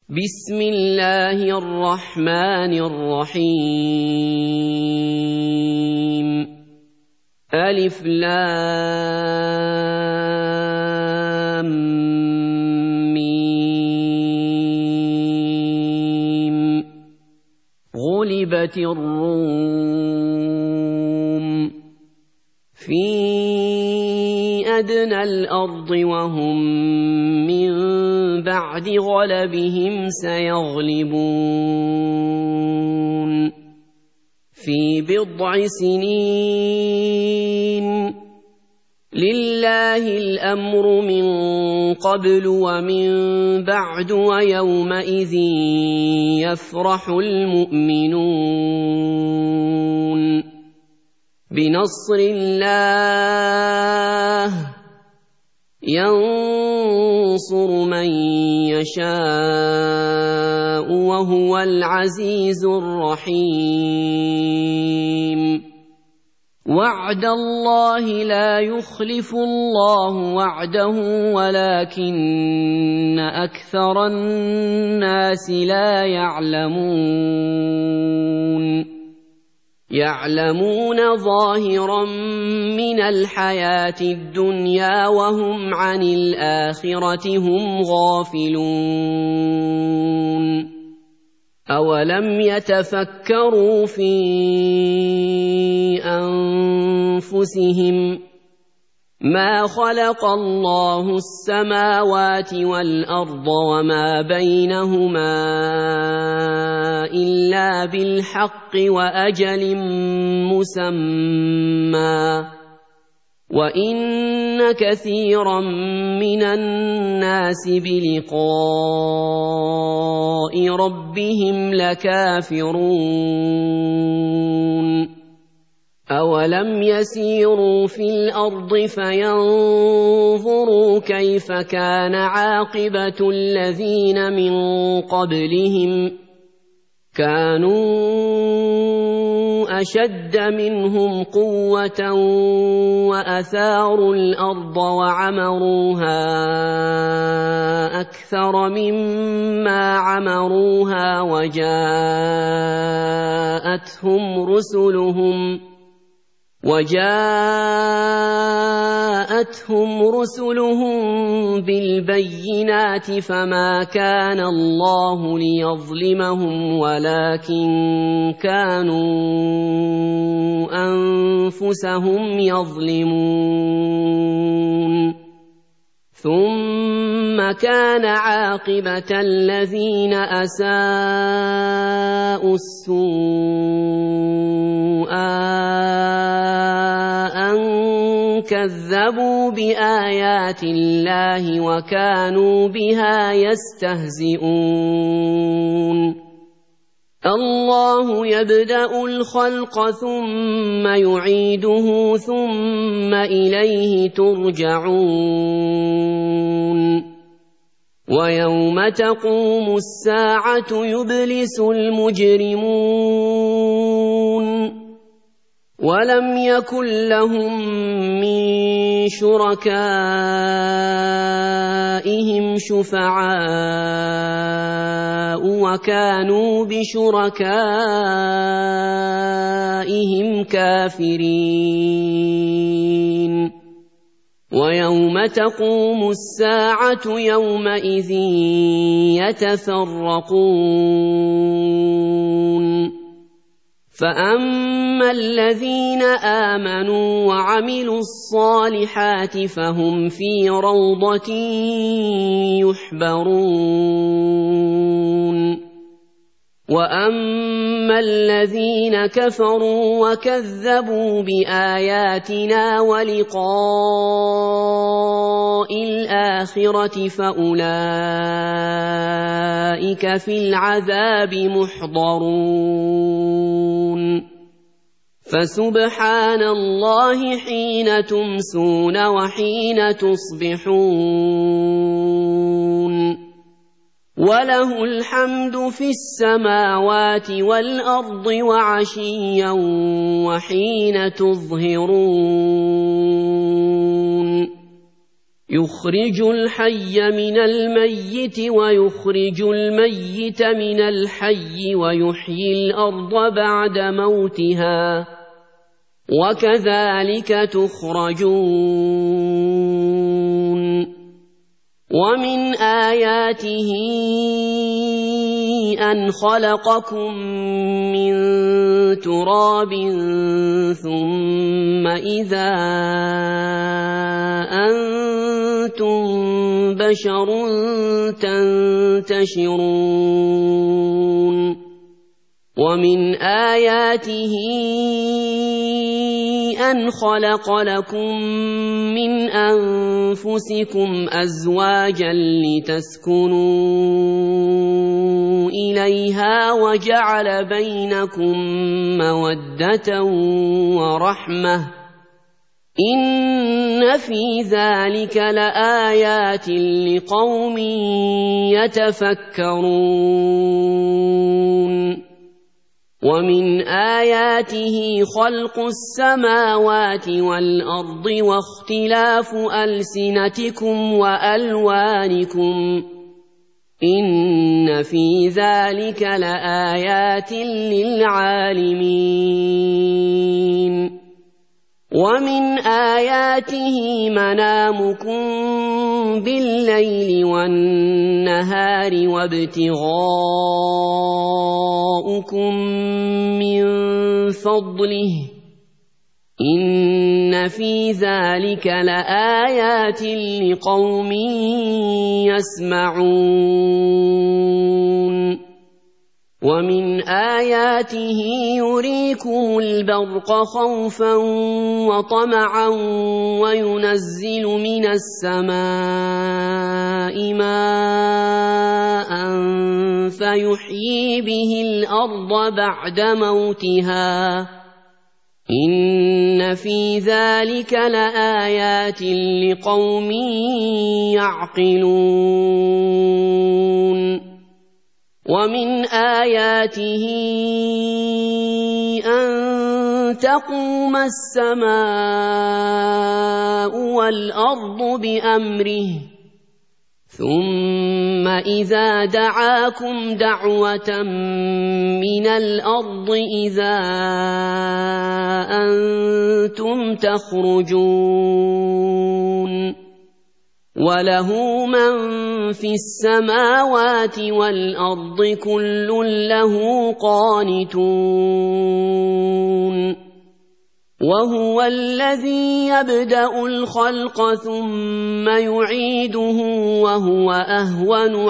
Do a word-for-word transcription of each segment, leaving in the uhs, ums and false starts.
بسم الله الرحمن الرحيم ألف لام ميم غلبت الروم في أدنى الأرض وهم من بعد غلبهم سيغلبون في بضع سنين لله الأمر من قبل ومن بعد ويومئذ يفرح المؤمنون بنصر الله ينصر من يشاء وهو العزيز الرحيم وعد الله لا يخلف الله وعده ولكن أكثر الناس لا يعلمون يعلمون ظاهرا من الحياة الدنيا وهم عن الآخرة هم غافلون أولم يتفكروا في أنفسهم ما خلق الله السماوات والأرض وما بينهما إلا بالحق وأجل مسمى وإن كثيرا من الناس بلقاء ربهم لكافرون أولم يسيروا في الأرض فينظروا كيف كان عاقبة الذين من قبلهم كانوا أشد منهم قوة وأثاروا الأرض وعمروها أكثر مما عمروها وجاءتهم رسلهم وجاءتهم رسلهم بالبينات فما كان الله ليظلمهم ولكن كانوا أنفسهم يظلمون ثم كان عاقبة الذين أساءوا السوء أن كذبوا بآيات الله وكانوا بها يستهزئون الله يبدأ الخلق ثم يعيده ثم إليه ترجعون ويوم تقوم الساعة يبلس المجرمون ولم يكن لهم من شركائهم شفعاء وكانوا بشركائهم كافرين ويوم تقوم الساعة يومئذ يتفرقون فأما الذين آمنوا وعملوا الصالحات فهم في روضة يحبرون وأما الذين كفروا وكذبوا بآياتنا ولقاء الآخرة فأولئك في العذاب محضرون فسبحان الله حين تمسون وحين تصبحون وله الحمد في السماوات والأرض وعشيا وحين تظهرون يخرج الحي من الميت ويخرج الميت من الحي ويحيي الأرض بعد موتها وكذلك تخرجون ومن آياته أن خلقكم من تراب ثم إذا أنتم بشر تنتشرون ومن آياته أن خلق لكم من أنفسكم أزواجا لتسكنوا إليها وجعل بينكم مودة ورحمة إن في ذلك لآيات لقوم يتفكرون ومن آياته خلق السماوات والأرض واختلاف ألسنتكم وألوانكم إن في ذلك لآيات للعالمين ومن آياته منامكم بالليل والنهار وابتغاؤكم من فضله إن في ذلك لآيات لقوم يسمعون ومن آياته يريكم البرق خوفا وطمعا وينزل من السماء ماء فيحيي به الأرض بعد موتها إن في ذلك لآيات لقوم يعقلون ومن آياته أن تقوم السماء والأرض بأمره ثم إذا دعاكم دعوة من الأرض إذا أنتم تخرجون وله من في السماوات والأرض كل له قانتون وهو الذي يبدأ الخلق ثم يعيده وهو أهون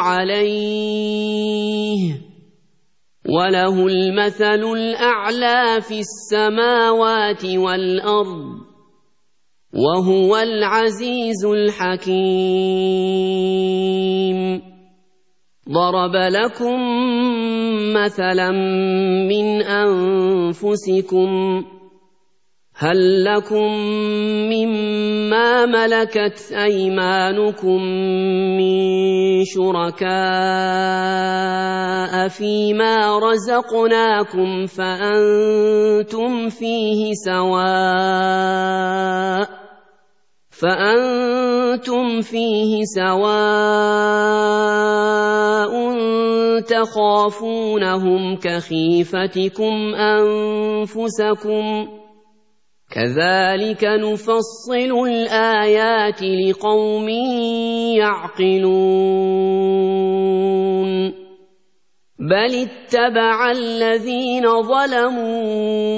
عليه وله المثل الأعلى في السماوات والأرض وهو العزيز الحكيم ضرب لكم مثلا من أنفسكم هل لكم مما ملكت أيمانكم من شركاء فيما رزقناكم فأنتم فيه سواء فأنتم فيه سواء تخافونهم كخيفتكم أنفسكم كذلك نفصل الآيات لقوم يعقلون بل اتبع الذين ظلموا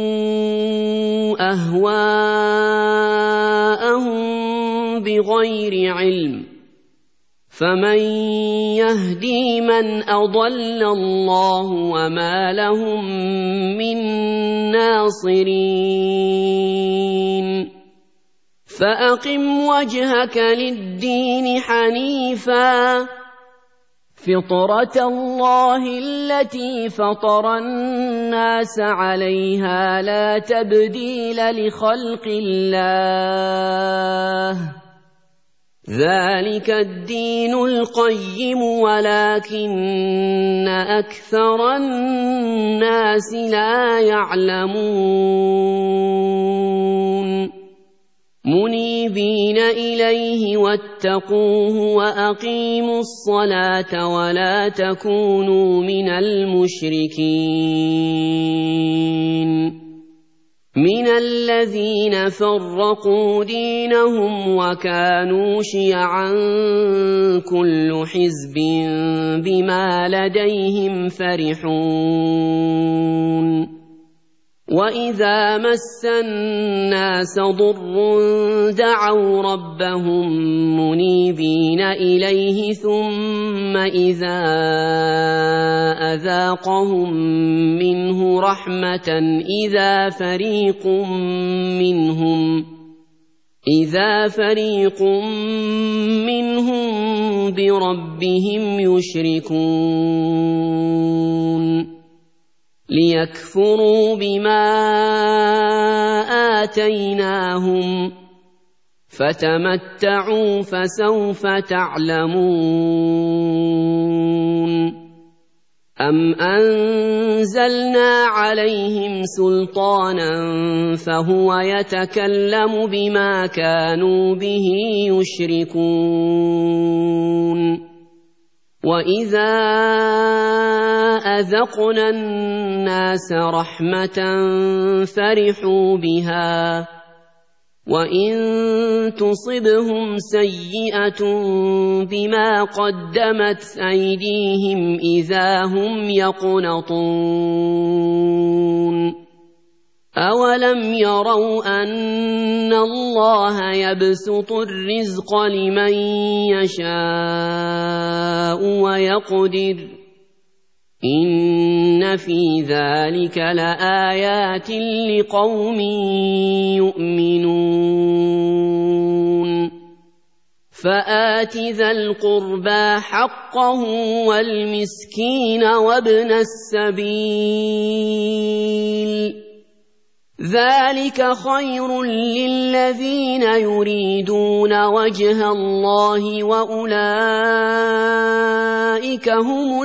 أهواءهم بغير علم فمن يهدي من أضل الله وما لهم من ناصرين فأقم وجهك للدين حنيفا فطرة الله التي فطر الناس عليها لا تبديل لخلق الله ذلك الدين القيم ولكن أكثر الناس لا يعلمون منيبين إليه واتقوه وأقيموا الصلاة ولا تكونوا من المشركين من الذين فرقوا دينهم وكانوا شيعا كل حزب بما لديهم فرحون وإذا مس الناس ضر دعوا ربهم منيبين إليه ثم إذا أذاقهم منه رحمة إذا فريق منهم إذا فريق منهم بربهم يشركون ليكفروا بما آتيناهم فتمتعوا فسوف تعلمون أم أنزلنا عليهم سلطانا فهو يتكلم بما كانوا به يشركون وإذا أذقنا الناس رحمة فرحوا بها وإن تصبهم سيئة بما قدمت أيديهم إذا هم يقنطون أولم يروا أن الله يبسط الرزق لمن يشاء ويقدر إن في ذلك لآيات لقوم يؤمنون فآت ذا القربى حقه والمسكين وابن السبيل ذلك خير للذين يريدون وجه الله وأولئك هم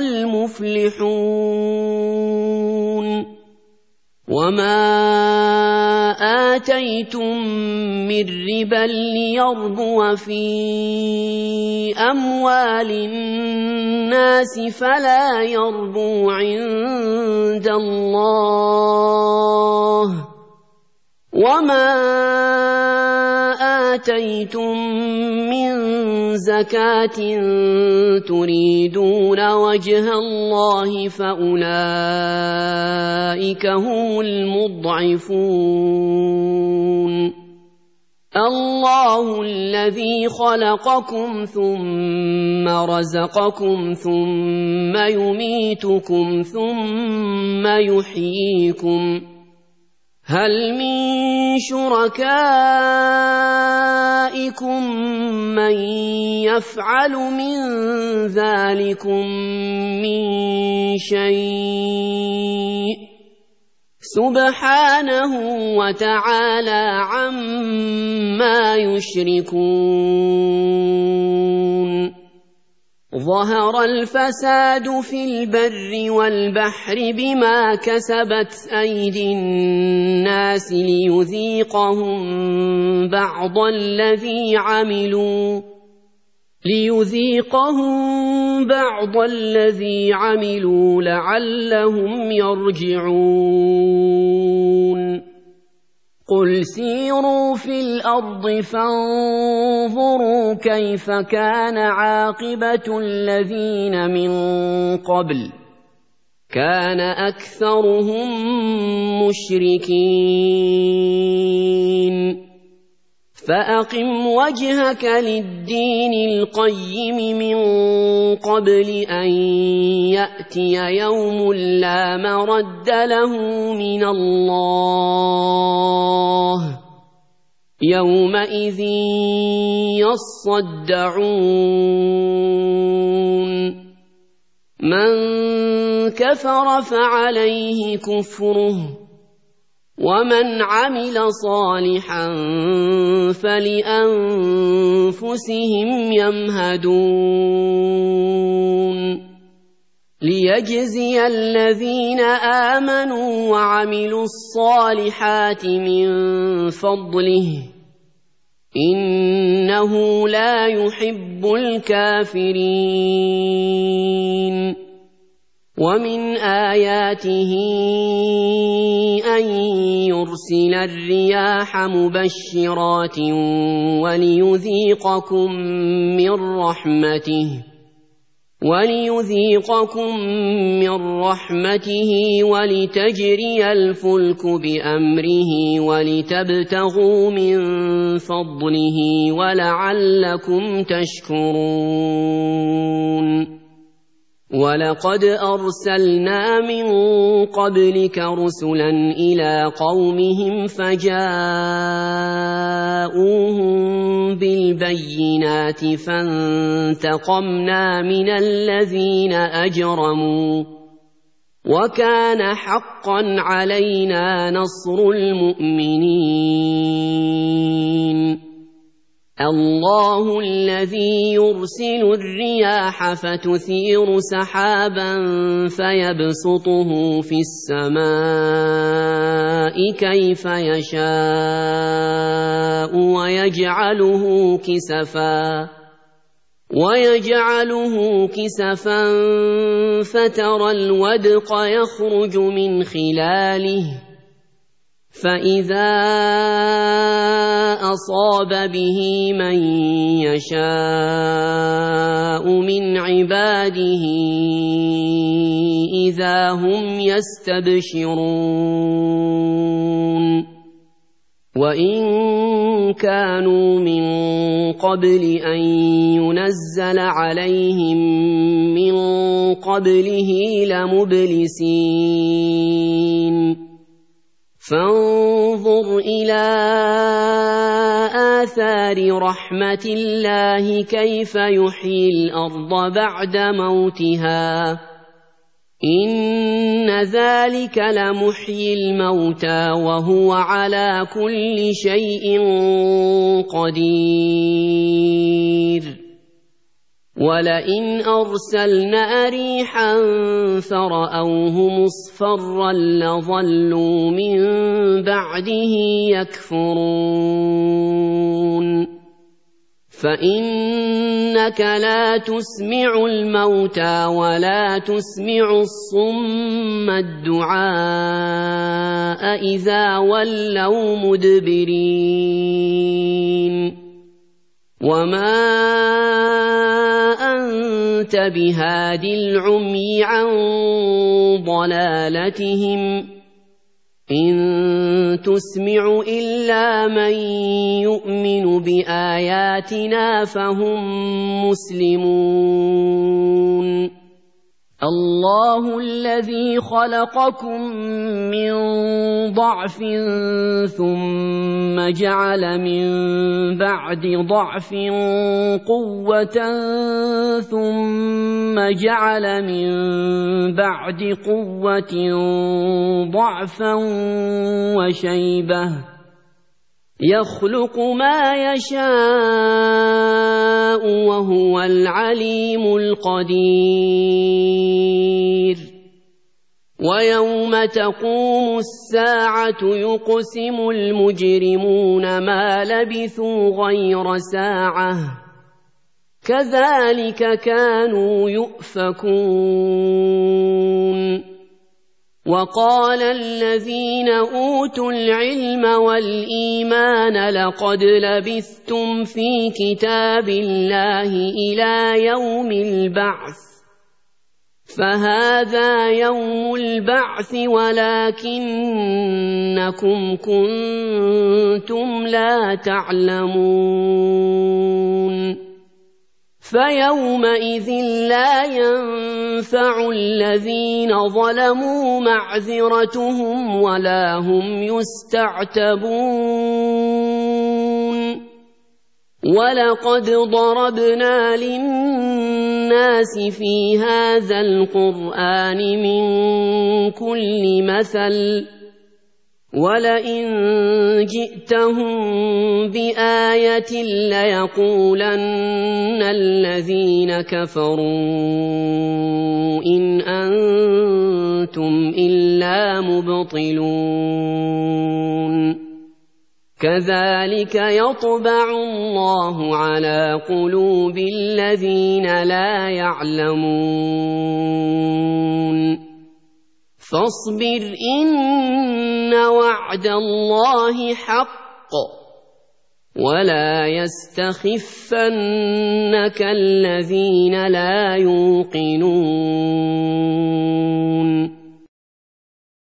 المفلحون وما آتيتم من ربا ليربو في أموال الناس فلا يربو عند الله وما آتيتم من زكاة تريدون وجه الله فأولئك هم المضعفون الله الذي خلقكم ثم رزقكم ثم يميتكم ثم يحييكم هل من شركائكم من يفعل من ذلكم من شيء سبحانه وتعالى عما يشركون ظهر الفساد في البر والبحر بما كسبت أيدي الناس ليذيقهم بعض الذي عملوا ليذيقهم بعض الذي عملوا لعلهم يرجعون قل سيروا في الأرض فانظروا كيف كان عاقبة الذين من قبل كان أكثرهم مشركين فأقم وجهك للدين القيم من قبل أن يأتي يوم لا مرد له من الله يومئذ يصدعون من كفر فعليه كفره ومن عمل صالحا فلأنفسهم يمهدون ليجزي الذين آمنوا وعملوا الصالحات من فضله إنه لا يحب الكافرين ومن آياته أن يرسل الرياح مبشرات وليذيقكم من رحمته وليذيقكم من رحمته ولتجري الفلك بأمره ولتبتغوا من فضله ولعلكم تشكرون ولقد أرسلنا من قبلك رسلا إلى قومهم فجاءوهم بالبينات فانتقمنا من الذين أجرموا وكان حقا علينا نصر المؤمنين الله الذي يرسل الرياح فتثير سحابا فيبسطه في السماء كيف يشاء ويجعله كسفا ويجعله كسفا فترى الودق يخرج من خلاله فإذا أصاب به من يشاء من عباده إذا هم يستبشرون وإن كانوا من قبل أن ينزل عليهم من قبله لمبلسين فانظر إلى آثار رحمة الله كيف يحيي الأرض بعد موتها إن ذلك لمحيي الموتى وهو على كل شيء قدير ولئن أرسلنا ريحا فرأوه مصفرا لظلوا من بعده يكفرون فإنك لا تسمع الموتى ولا تسمع الصم الدعاء إذا ولوا مدبرين وما أنت بهاد العمي عن ضلالتهم إن تسمع إلا من يؤمن بآياتنا فهم مسلمون الله الذي خلقكم من ضعف ثم جعل من بعد ضعف قوة ثم جعل من بعد قوة ضعفا وشيبة يخلق ما يشاء وهو العليم القدير ويوم تقوم الساعة يقسم المجرمون ما لبثوا غير ساعة كذلك كانوا يؤفكون وقال الذين أوتوا العلم والإيمان لقد لبثتم في كتاب الله إلى يوم البعث فهذا يوم البعث ولكنكم كنتم لا تعلمون فيومئذ لا ينفع الذين ظلموا معذرتهم ولا هم يستعتبون ولقد ضربنا للناس في هذا القرآن من كل مثل ولئن جئتهم بآية ليقولن الذين كفروا إن أنتم إلا مبطلون كذلك يطبع الله على قلوب الذين لا يعلمون فاصبر إن وعد الله حق ولا يستخفنك الذين لا يوقنون